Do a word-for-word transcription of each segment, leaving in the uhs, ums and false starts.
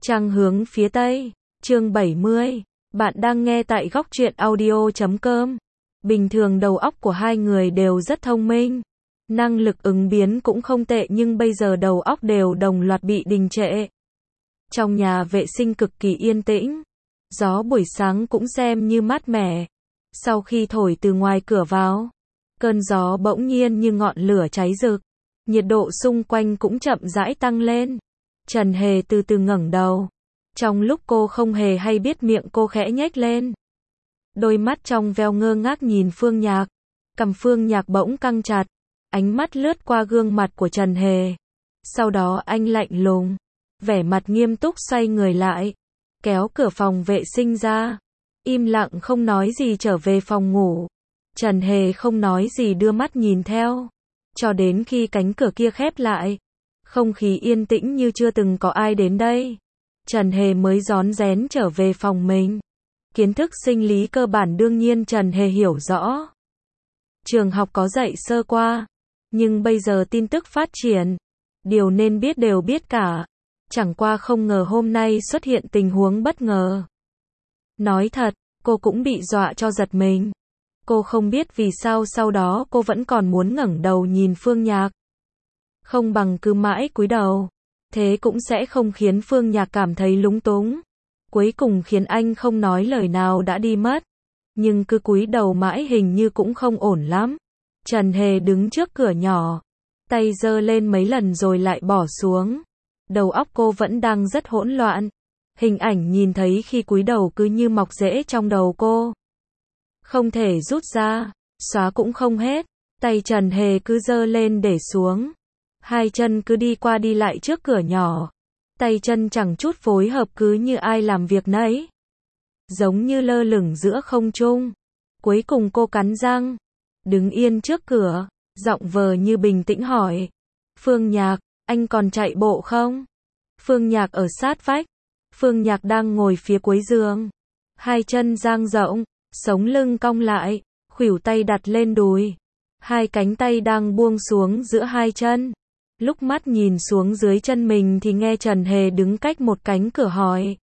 Trăng hướng phía Tây, chương bảy mươi. Bạn đang nghe tại góc truyện audio chấm com. Bình thường đầu óc của hai người đều rất thông minh. Năng lực ứng biến cũng không tệ nhưng bây giờ đầu óc đều đồng loạt bị đình trệ. Trong nhà vệ sinh cực kỳ yên tĩnh. Gió buổi sáng cũng xem như mát mẻ. Sau khi thổi từ ngoài cửa vào, cơn gió bỗng nhiên như ngọn lửa cháy rực. Nhiệt độ xung quanh cũng chậm rãi tăng lên. Trần Hề từ từ ngẩng đầu. Trong lúc cô không hề hay biết miệng cô khẽ nhếch lên. Đôi mắt trong veo ngơ ngác nhìn Phương Nhạc. Cằm Phương Nhạc bỗng căng chặt. Ánh mắt lướt qua gương mặt của Trần Hề. Sau đó anh lạnh lùng, vẻ mặt nghiêm túc xoay người lại. Kéo cửa phòng vệ sinh ra. Im lặng không nói gì trở về phòng ngủ. Trần Hề không nói gì đưa mắt nhìn theo. Cho đến khi cánh cửa kia khép lại. Không khí yên tĩnh như chưa từng có ai đến đây. Trần Hề mới rón rén trở về phòng mình. Kiến thức sinh lý cơ bản đương nhiên Trần Hề hiểu rõ. Trường học có dạy sơ qua. Nhưng bây giờ tin tức phát triển. Điều nên biết đều biết cả. Chẳng qua không ngờ hôm nay xuất hiện tình huống bất ngờ. Nói thật, cô cũng bị dọa cho giật mình. Cô không biết vì sao sau đó cô vẫn còn muốn ngẩng đầu nhìn Phương Nhạc. Không bằng cứ mãi cúi đầu. Thế cũng sẽ không khiến Phương Nhạc cảm thấy lúng túng. Cuối cùng khiến anh không nói lời nào đã đi mất. Nhưng cứ cúi đầu mãi hình như cũng không ổn lắm. Trần Hề đứng trước cửa nhỏ. Tay giơ lên mấy lần rồi lại bỏ xuống. Đầu óc cô vẫn đang rất hỗn loạn. Hình ảnh nhìn thấy khi cúi đầu cứ như mọc rễ trong đầu cô. Không thể rút ra, xóa cũng không hết. Tay Trần Hề cứ giơ lên để xuống. Hai chân cứ đi qua đi lại trước cửa nhỏ. Tay chân chẳng chút phối hợp cứ như ai làm việc nấy. Giống như lơ lửng giữa không trung. Cuối cùng cô cắn răng. Đứng yên trước cửa. Giọng vờ như bình tĩnh hỏi. Phương Nhạc, anh còn chạy bộ không? Phương Nhạc ở sát vách. Phương Nhạc đang ngồi phía cuối giường. Hai chân dang rộng. Sống lưng cong lại. Khuỷu tay đặt lên đùi. Hai cánh tay đang buông xuống giữa hai chân. Lúc mắt nhìn xuống dưới chân mình thì nghe Trần Hề đứng cách một cánh cửa hỏi.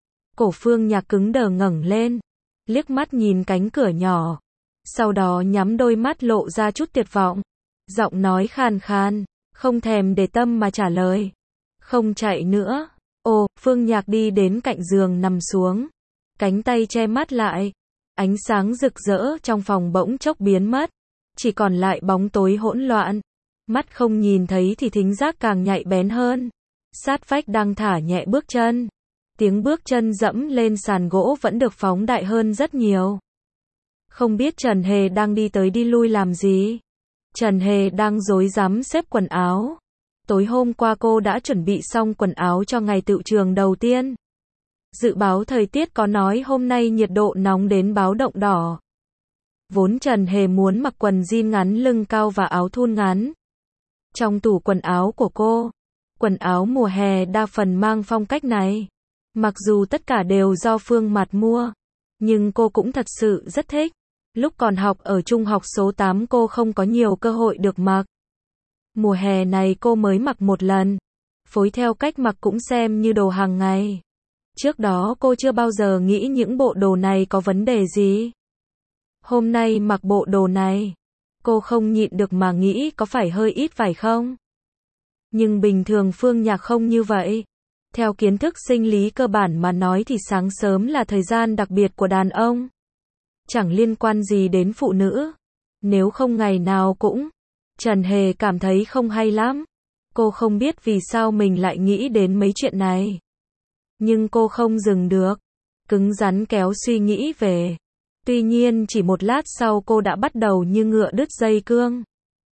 Cổ Phương Nhạc cứng đờ ngẩng lên. Liếc mắt nhìn cánh cửa nhỏ. Sau đó nhắm đôi mắt lộ ra chút tuyệt vọng. Giọng nói khàn khàn. Không thèm để tâm mà trả lời. Không chạy nữa. Ồ, Phương Nhạc đi đến cạnh giường nằm xuống. Cánh tay che mắt lại. Ánh sáng rực rỡ trong phòng bỗng chốc biến mất. Chỉ còn lại bóng tối hỗn loạn. Mắt không nhìn thấy thì thính giác càng nhạy bén hơn. Sát vách đang thả nhẹ bước chân. Tiếng bước chân dẫm lên sàn gỗ vẫn được phóng đại hơn rất nhiều. Không biết Trần Hề đang đi tới đi lui làm gì. Trần Hề đang rối rắm xếp quần áo. Tối hôm qua cô đã chuẩn bị xong quần áo cho ngày tựu trường đầu tiên. Dự báo thời tiết có nói hôm nay nhiệt độ nóng đến báo động đỏ. Vốn Trần Hề muốn mặc quần jean ngắn lưng cao và áo thun ngắn. Trong tủ quần áo của cô, quần áo mùa hè đa phần mang phong cách này. Mặc dù tất cả đều do Phương Mạt mua, nhưng cô cũng thật sự rất thích. Lúc còn học ở trung học số tám cô không có nhiều cơ hội được mặc. Mùa hè này cô mới mặc một lần. Phối theo cách mặc cũng xem như đồ hàng ngày. Trước đó cô chưa bao giờ nghĩ những bộ đồ này có vấn đề gì. Hôm nay mặc bộ đồ này, cô không nhịn được mà nghĩ có phải hơi ít phải không? Nhưng bình thường Phương Nhạc không như vậy. Theo kiến thức sinh lý cơ bản mà nói thì sáng sớm là thời gian đặc biệt của đàn ông. Chẳng liên quan gì đến phụ nữ. Nếu không ngày nào cũng. Trần Hề cảm thấy không hay lắm. Cô không biết vì sao mình lại nghĩ đến mấy chuyện này. Nhưng cô không dừng được. Cứng rắn kéo suy nghĩ về. Tuy nhiên chỉ một lát sau cô đã bắt đầu như ngựa đứt dây cương.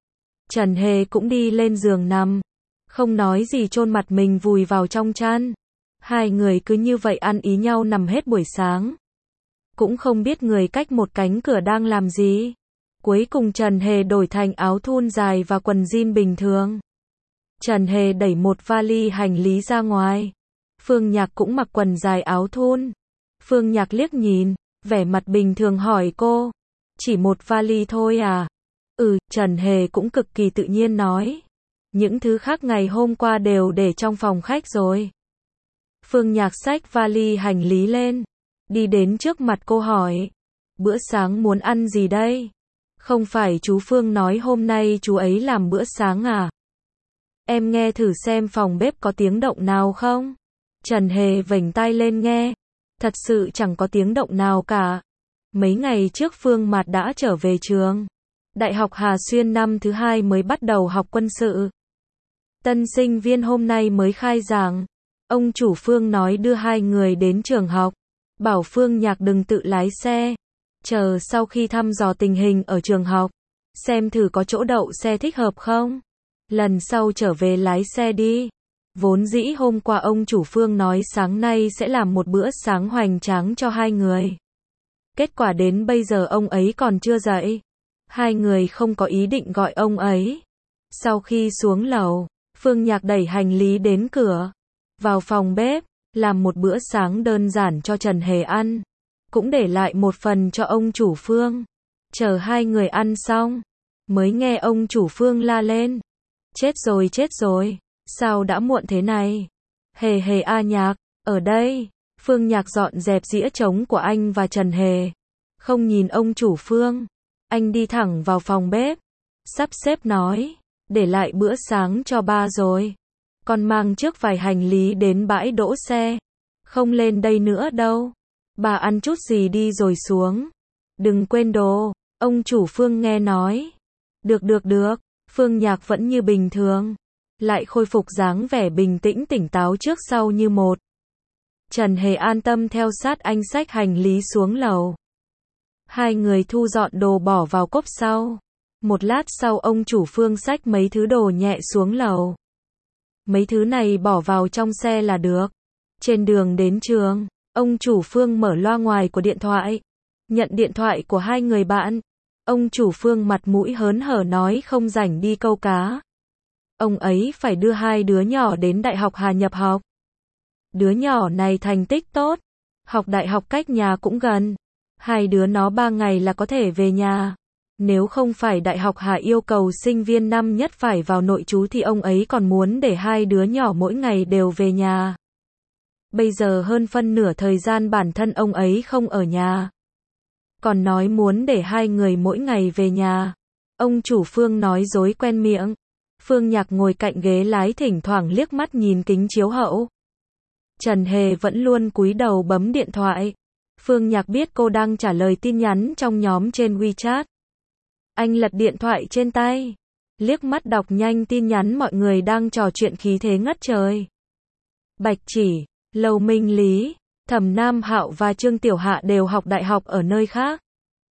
Trần Hề cũng đi lên giường nằm. Không nói gì chôn mặt mình vùi vào trong chăn. Hai người cứ như vậy ăn ý nhau nằm hết buổi sáng. Cũng không biết người cách một cánh cửa đang làm gì. Cuối cùng Trần Hề đổi thành áo thun dài và quần jean bình thường. Trần Hề đẩy một vali hành lý ra ngoài. Phương Nhạc cũng mặc quần dài áo thun. Phương Nhạc liếc nhìn, vẻ mặt bình thường hỏi cô. Chỉ một vali thôi à? Ừ, Trần Hề cũng cực kỳ tự nhiên nói. Những thứ khác ngày hôm qua đều để trong phòng khách rồi. Phương Nhạc xách vali hành lý lên, đi đến trước mặt cô hỏi, bữa sáng muốn ăn gì đây? Không phải chú Phương nói hôm nay chú ấy làm bữa sáng à? Em nghe thử xem phòng bếp có tiếng động nào không? Trần Hề vểnh tai lên nghe, thật sự chẳng có tiếng động nào cả. Mấy ngày trước Phương Mạt đã trở về trường. Đại học Hà Xuyên năm thứ hai mới bắt đầu học quân sự. Tân sinh viên hôm nay mới khai giảng. Ông chủ Phương nói đưa hai người đến trường học, bảo Phương Nhạc đừng tự lái xe, chờ sau khi thăm dò tình hình ở trường học, xem thử có chỗ đậu xe thích hợp không. Lần sau trở về lái xe đi. Vốn dĩ hôm qua ông chủ Phương nói sáng nay sẽ làm một bữa sáng hoành tráng cho hai người. Kết quả đến bây giờ ông ấy còn chưa dậy. Hai người không có ý định gọi ông ấy. Sau khi xuống lầu, Phương Nhạc đẩy hành lý đến cửa, vào phòng bếp, làm một bữa sáng đơn giản cho Trần Hề ăn, cũng để lại một phần cho ông chủ Phương. Chờ hai người ăn xong, mới nghe ông chủ Phương la lên. Chết rồi chết rồi, sao đã muộn thế này? Hề Hề a Nhạc, ở đây. Phương Nhạc dọn dẹp dĩa trống của anh và Trần Hề. Không nhìn ông chủ Phương, anh đi thẳng vào phòng bếp, sắp xếp nói, để lại bữa sáng cho ba rồi. Con mang trước vài hành lý đến bãi đỗ xe. Không lên đây nữa đâu. Bà ăn chút gì đi rồi xuống. Đừng quên đồ. Ông chủ Phương nghe nói. Được được được. Phương Nhạc vẫn như bình thường, lại khôi phục dáng vẻ bình tĩnh tỉnh táo trước sau như một. Trần Hề an tâm theo sát anh xách hành lý xuống lầu. Hai người thu dọn đồ bỏ vào cốp sau. Một lát sau ông chủ Phương xách mấy thứ đồ nhẹ xuống lầu. Mấy thứ này bỏ vào trong xe là được. Trên đường đến trường, ông chủ Phương mở loa ngoài của điện thoại, nhận điện thoại của hai người bạn. Ông chủ Phương mặt mũi hớn hở nói không rảnh đi câu cá. Ông ấy phải đưa hai đứa nhỏ đến Đại học Hà nhập học. Đứa nhỏ này thành tích tốt, học đại học cách nhà cũng gần. Hai đứa nó ba ngày là có thể về nhà. Nếu không phải Đại học Hà yêu cầu sinh viên năm nhất phải vào nội trú thì ông ấy còn muốn để hai đứa nhỏ mỗi ngày đều về nhà. Bây giờ hơn phân nửa thời gian bản thân ông ấy không ở nhà, còn nói muốn để hai người mỗi ngày về nhà. Ông chủ Phương nói dối quen miệng. Phương Nhạc ngồi cạnh ghế lái thỉnh thoảng liếc mắt nhìn kính chiếu hậu. Trần Hề vẫn luôn cúi đầu bấm điện thoại. Phương Nhạc biết cô đang trả lời tin nhắn trong nhóm trên WeChat. Anh lật điện thoại trên tay, liếc mắt đọc nhanh tin nhắn mọi người đang trò chuyện khí thế ngất trời. Bạch Chỉ, Lầu Minh Lý, Thẩm Nam Hạo và Trương Tiểu Hạ đều học đại học ở nơi khác.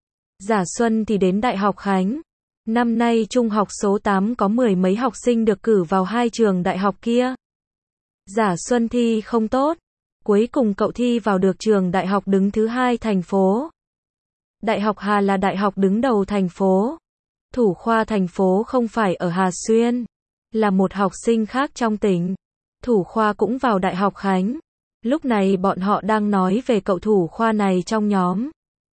Giả Xuân thì đến Đại học Khánh. Năm nay trung học số tám có mười mấy học sinh được cử vào hai trường đại học kia. Giả Xuân thi không tốt, cuối cùng cậu thi vào được trường đại học đứng thứ hai thành phố. Đại học Hà là đại học đứng đầu thành phố. Thủ khoa thành phố không phải ở Hà Xuyên, là một học sinh khác trong tỉnh. Thủ khoa cũng vào Đại học Khánh. Lúc này bọn họ đang nói về cậu thủ khoa này trong nhóm.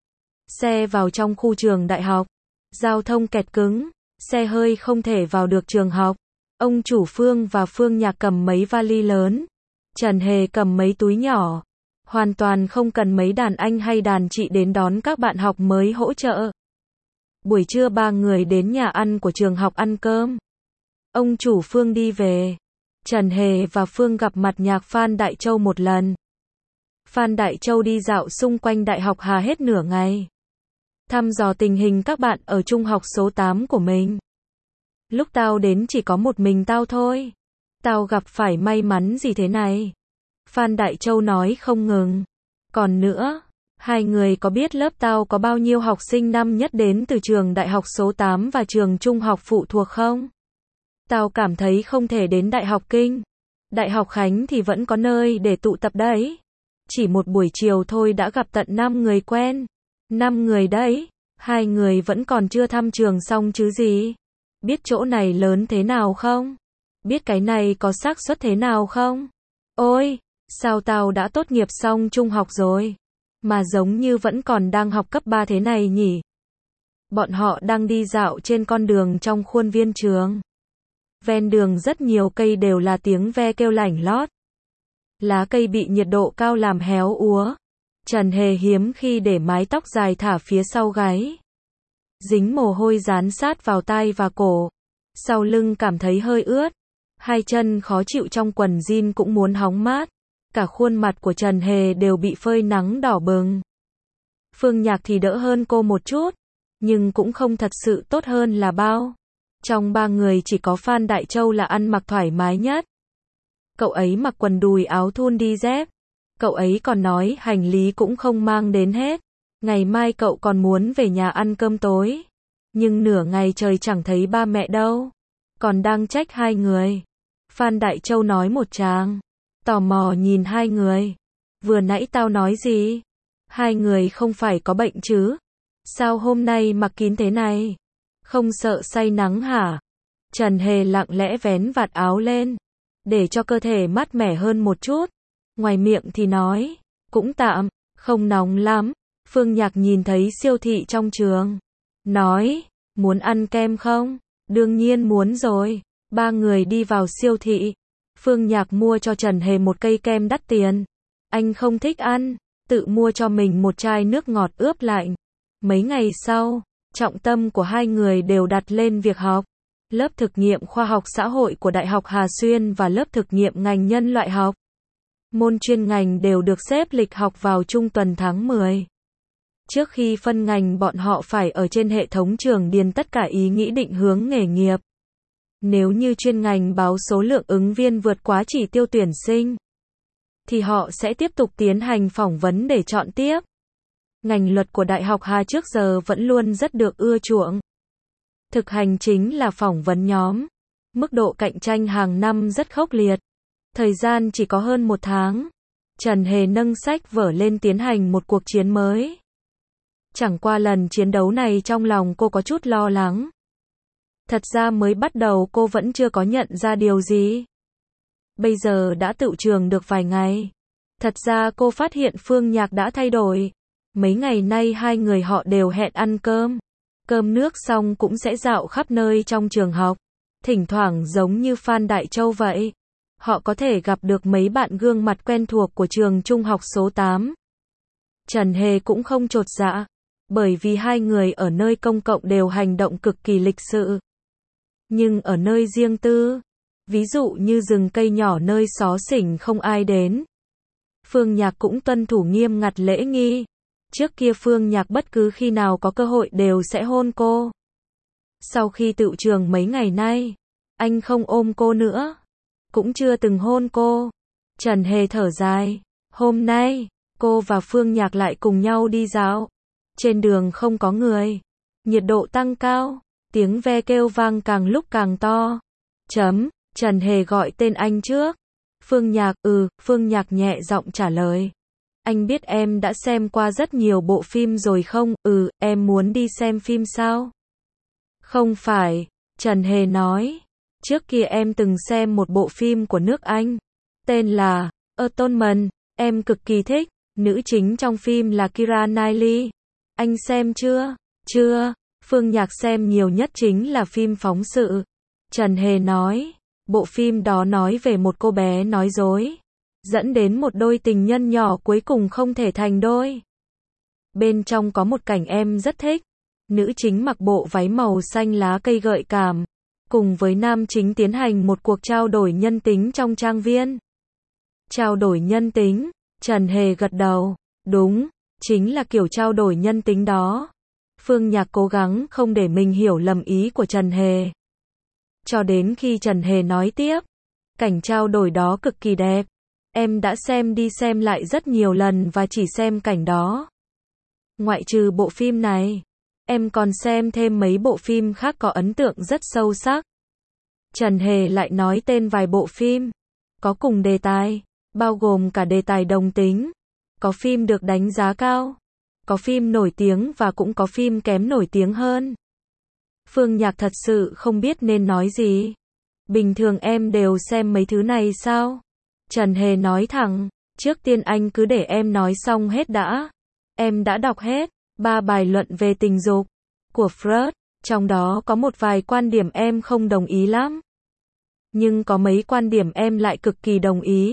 Xe vào trong khu trường đại học, giao thông kẹt cứng, xe hơi không thể vào được trường học. Ông chủ Phương và Phương Nhạc cầm mấy vali lớn, Trần Hề cầm mấy túi nhỏ. Hoàn toàn không cần mấy đàn anh hay đàn chị đến đón các bạn học mới hỗ trợ. Buổi trưa ba người đến nhà ăn của trường học ăn cơm. Ông chủ Phương đi về. Trần Hề và Phương gặp mặt nhạc Phan Đại Châu một lần. Phan Đại Châu đi dạo xung quanh Đại học Hà hết nửa ngày, thăm dò tình hình các bạn ở trung học số tám của mình. Lúc tao đến chỉ có một mình tao thôi. Tao gặp phải may mắn gì thế này? Phan Đại Châu nói không ngừng. Còn nữa, hai người có biết lớp tao có bao nhiêu học sinh năm nhất đến từ trường đại học số tám và trường trung học phụ thuộc không? Tao cảm thấy không thể đến Đại học Kinh, Đại học Khánh thì vẫn có nơi để tụ tập đấy. Chỉ một buổi chiều thôi đã gặp tận năm người quen. năm người đấy, hai người vẫn còn chưa thăm trường xong chứ gì. Biết chỗ này lớn thế nào không? Biết cái này có xác suất thế nào không? Ôi, sao tao đã tốt nghiệp xong trung học rồi, mà giống như vẫn còn đang học cấp ba thế này nhỉ? Bọn họ đang đi dạo trên con đường trong khuôn viên trường. Ven đường rất nhiều cây đều là tiếng ve kêu lảnh lót. lá cây bị nhiệt độ cao làm héo úa. Trần Hề hiếm khi để mái tóc dài thả phía sau gáy. Dính mồ hôi dán sát vào tai và cổ. Sau lưng cảm thấy hơi ướt. Hai chân khó chịu trong quần jean cũng muốn hóng mát. Cả khuôn mặt của Trần Hề đều bị phơi nắng đỏ bừng. Phương Nhạc thì đỡ hơn cô một chút, nhưng cũng không thật sự tốt hơn là bao. Trong ba người chỉ có Phan Đại Châu là ăn mặc thoải mái nhất. Cậu ấy mặc quần đùi áo thun đi dép. Cậu ấy còn nói hành lý cũng không mang đến hết. Ngày mai cậu còn muốn về nhà ăn cơm tối. Nhưng nửa ngày trời chẳng thấy ba mẹ đâu. Còn đang trách hai người. Phan Đại Châu nói một tràng. Tò mò nhìn hai người. Vừa nãy tao nói gì? Hai người không phải có bệnh chứ? Sao hôm nay mặc kín thế này? Không sợ say nắng hả? Trần Hề lặng lẽ vén vạt áo lên. Để cho cơ thể mát mẻ hơn một chút. Ngoài miệng thì nói. Cũng tạm, không nóng lắm. Phương Nhạc nhìn thấy siêu thị trong trường. Nói, muốn ăn kem không? Đương nhiên muốn rồi. Ba người đi vào siêu thị. Phương Nhạc mua cho Trần Hề một cây kem đắt tiền. Anh không thích ăn, tự mua cho mình một chai nước ngọt ướp lạnh. Mấy ngày sau, trọng tâm của hai người đều đặt lên việc học. Lớp thực nghiệm khoa học xã hội của Đại học Hà Xuyên và lớp thực nghiệm ngành nhân loại học. Môn chuyên ngành đều được xếp lịch học vào trung tuần tháng mười. Trước khi phân ngành bọn họ phải ở trên hệ thống trường điền tất cả ý nghĩ định hướng nghề nghiệp. Nếu như chuyên ngành báo số lượng ứng viên vượt quá chỉ tiêu tuyển sinh, thì họ sẽ tiếp tục tiến hành phỏng vấn để chọn tiếp. Ngành luật của Đại học Hà trước giờ vẫn luôn rất được ưa chuộng. Thực hành chính là phỏng vấn nhóm. Mức độ cạnh tranh hàng năm rất khốc liệt. Thời gian chỉ có hơn một tháng. Trần Hề nâng sách vở lên tiến hành một cuộc chiến mới. Chẳng qua lần chiến đấu này trong lòng cô có chút lo lắng. Thật ra mới bắt đầu cô vẫn chưa có nhận ra điều gì. Bây giờ đã tựu trường được vài ngày. Thật ra cô phát hiện Phương Nhạc đã thay đổi. Mấy ngày nay hai người họ đều hẹn ăn cơm. Cơm nước xong cũng sẽ dạo khắp nơi trong trường học. Thỉnh thoảng giống như Phan Đại Châu vậy. Họ có thể gặp được mấy bạn gương mặt quen thuộc của trường trung học số tám. Trần Hề cũng không chột dạ. Bởi vì hai người ở nơi công cộng đều hành động cực kỳ lịch sự. Nhưng ở nơi riêng tư, ví dụ như rừng cây nhỏ nơi xó xỉnh không ai đến, Phương Nhạc cũng tuân thủ nghiêm ngặt lễ nghi. Trước kia Phương Nhạc bất cứ khi nào có cơ hội đều sẽ hôn cô. Sau khi tựu trường mấy ngày nay, anh không ôm cô nữa, cũng chưa từng hôn cô. Trần Hề thở dài. Hôm nay, cô và Phương Nhạc lại cùng nhau đi dạo. Trên đường không có người. Nhiệt độ tăng cao. Tiếng ve kêu vang càng lúc càng to. Chấm, Trần Hề gọi tên anh trước. Phương Nhạc, ừ, Phương Nhạc nhẹ giọng trả lời. Anh biết em đã xem qua rất nhiều bộ phim rồi không? Ừ, em muốn đi xem phim sao? Không phải, Trần Hề nói. Trước kia em từng xem một bộ phim của nước Anh. Tên là Atonement, em cực kỳ thích. Nữ chính trong phim là Keira Knightley. Anh xem chưa? Chưa. Phương Nhạc xem nhiều nhất chính là phim phóng sự. Trần Hề nói, bộ phim đó nói về một cô bé nói dối, dẫn đến một đôi tình nhân nhỏ cuối cùng không thể thành đôi. Bên trong có một cảnh em rất thích. Nữ chính mặc bộ váy màu xanh lá cây gợi cảm, cùng với nam chính tiến hành một cuộc trao đổi nhân tính trong trang viên. Trao đổi nhân tính, Trần Hề gật đầu, đúng, chính là kiểu trao đổi nhân tính đó. Phương Nhạc cố gắng không để mình hiểu lầm ý của Trần Hề. Cho đến khi Trần Hề nói tiếp, cảnh trao đổi đó cực kỳ đẹp. Em đã xem đi xem lại rất nhiều lần và chỉ xem cảnh đó. Ngoại trừ bộ phim này, em còn xem thêm mấy bộ phim khác có ấn tượng rất sâu sắc. Trần Hề lại nói tên vài bộ phim, có cùng đề tài, bao gồm cả đề tài đồng tính. Có phim được đánh giá cao, có phim nổi tiếng và cũng có phim kém nổi tiếng hơn. Phương Nhạc thật sự không biết nên nói gì. Bình thường em đều xem mấy thứ này sao? Trần Hề nói thẳng, trước tiên anh cứ để em nói xong hết đã. Em đã đọc hết ba bài luận về tình dục của Freud, trong đó có một vài quan điểm em không đồng ý lắm. Nhưng có mấy quan điểm em lại cực kỳ đồng ý.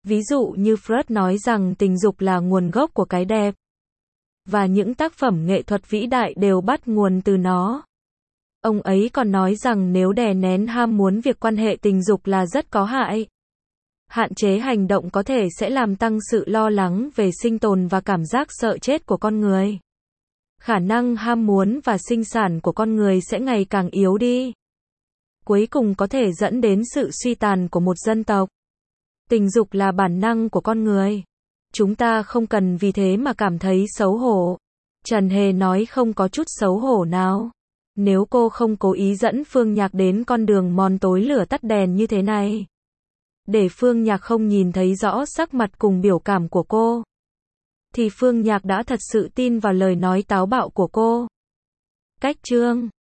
Ví dụ như Freud nói rằng tình dục là nguồn gốc của cái đẹp. Và những tác phẩm nghệ thuật vĩ đại đều bắt nguồn từ nó. Ông ấy còn nói rằng nếu đè nén ham muốn việc quan hệ tình dục là rất có hại. Hạn chế hành động có thể sẽ làm tăng sự lo lắng về sinh tồn và cảm giác sợ chết của con người. Khả năng ham muốn và sinh sản của con người sẽ ngày càng yếu đi. Cuối cùng có thể dẫn đến sự suy tàn của một dân tộc. Tình dục là bản năng của con người. Chúng ta không cần vì thế mà cảm thấy xấu hổ. Trần Hề nói không có chút xấu hổ nào. Nếu cô không cố ý dẫn Phương Nhạc đến con đường mòn tối lửa tắt đèn như thế này, để Phương Nhạc không nhìn thấy rõ sắc mặt cùng biểu cảm của cô, thì Phương Nhạc đã thật sự tin vào lời nói táo bạo của cô. Cách chương